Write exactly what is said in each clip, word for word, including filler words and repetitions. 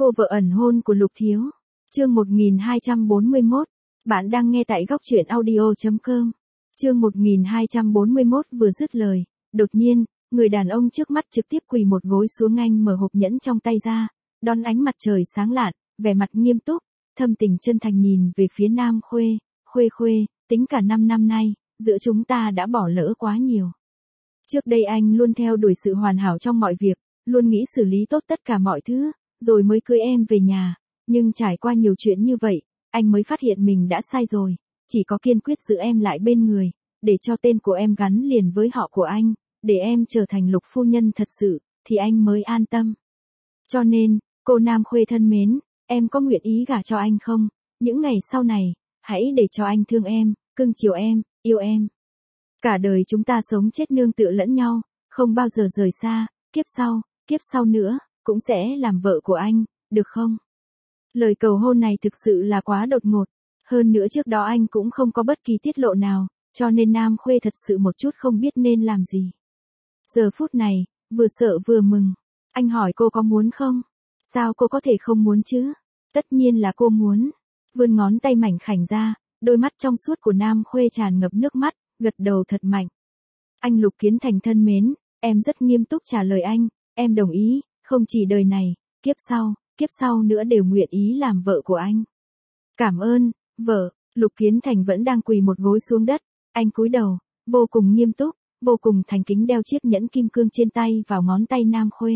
Cô vợ ẩn hôn của Lục Thiếu. Chương một nghìn hai trăm bốn mươi mốt. Bạn đang nghe tại góc truyện audio chấm com. Chương một nghìn hai trăm bốn mươi mốt vừa dứt lời, đột nhiên, người đàn ông trước mắt trực tiếp quỳ một gối xuống, anh mở hộp nhẫn trong tay ra, đón ánh mặt trời sáng lạn, vẻ mặt nghiêm túc, thâm tình chân thành nhìn về phía Nam Khuê. Khuê Khuê, tính cả năm năm nay, giữa chúng ta đã bỏ lỡ quá nhiều. Trước đây anh luôn theo đuổi sự hoàn hảo trong mọi việc, luôn nghĩ xử lý tốt tất cả mọi thứ, rồi mới cưới em về nhà. Nhưng trải qua nhiều chuyện như vậy, anh mới phát hiện mình đã sai rồi. Chỉ có kiên quyết giữ em lại bên người, để cho tên của em gắn liền với họ của anh, để em trở thành Lục phu nhân thật sự, thì anh mới an tâm. Cho nên, cô Nam Khuê thân mến, em có nguyện ý gả cho anh không? Những ngày sau này, hãy để cho anh thương em, cưng chiều em, yêu em. Cả đời chúng ta sống chết nương tựa lẫn nhau, không bao giờ rời xa, kiếp sau, kiếp sau nữa, cũng sẽ làm vợ của anh, được không? Lời cầu hôn này thực sự là quá đột ngột. Hơn nữa trước đó anh cũng không có bất kỳ tiết lộ nào, cho nên Nam Khuê thật sự một chút không biết nên làm gì. Giờ phút này, vừa sợ vừa mừng. Anh hỏi cô có muốn không? Sao cô có thể không muốn chứ? Tất nhiên là cô muốn. Vươn ngón tay mảnh khảnh ra, đôi mắt trong suốt của Nam Khuê tràn ngập nước mắt, gật đầu thật mạnh. Anh Lục Kiến Thành thân mến, em rất nghiêm túc trả lời anh, em đồng ý, không chỉ đời này, kiếp sau, kiếp sau nữa đều nguyện ý làm vợ của anh. Cảm ơn, vợ. Lục Kiến Thành vẫn đang quỳ một gối xuống đất, anh cúi đầu, vô cùng nghiêm túc, vô cùng thành kính đeo chiếc nhẫn kim cương trên tay vào ngón tay Nam Khuê.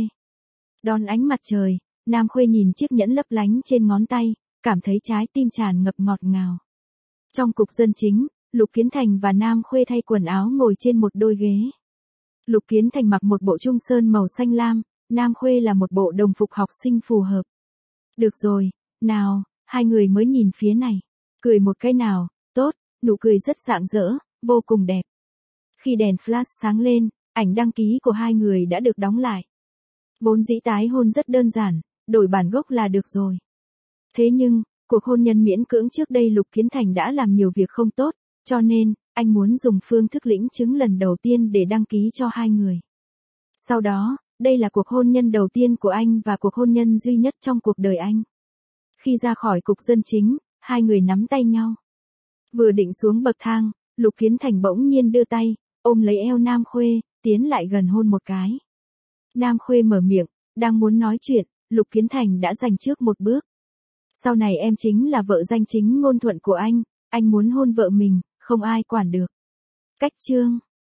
Đón ánh mặt trời, Nam Khuê nhìn chiếc nhẫn lấp lánh trên ngón tay, cảm thấy trái tim tràn ngập ngọt ngào. Trong cục dân chính, Lục Kiến Thành và Nam Khuê thay quần áo ngồi trên một đôi ghế. Lục Kiến Thành mặc một bộ trung sơn màu xanh lam, Nam Khuê là một bộ đồng phục học sinh phù hợp. Được rồi, nào, hai người mới nhìn phía này. Cười một cái nào, tốt, nụ cười rất rạng rỡ, vô cùng đẹp. Khi đèn flash sáng lên, ảnh đăng ký của hai người đã được đóng lại. Vốn dĩ tái hôn rất đơn giản, đổi bản gốc là được rồi. Thế nhưng, cuộc hôn nhân miễn cưỡng trước đây Lục Kiến Thành đã làm nhiều việc không tốt, cho nên, anh muốn dùng phương thức lĩnh chứng lần đầu tiên để đăng ký cho hai người. Sau đó, đây là cuộc hôn nhân đầu tiên của anh và cuộc hôn nhân duy nhất trong cuộc đời anh. Khi ra khỏi cục dân chính, hai người nắm tay nhau. Vừa định xuống bậc thang, Lục Kiến Thành bỗng nhiên đưa tay, ôm lấy eo Nam Khuê, tiến lại gần hôn một cái. Nam Khuê mở miệng, đang muốn nói chuyện, Lục Kiến Thành đã giành trước một bước. Sau này em chính là vợ danh chính ngôn thuận của anh, anh muốn hôn vợ mình, không ai quản được. Cách chương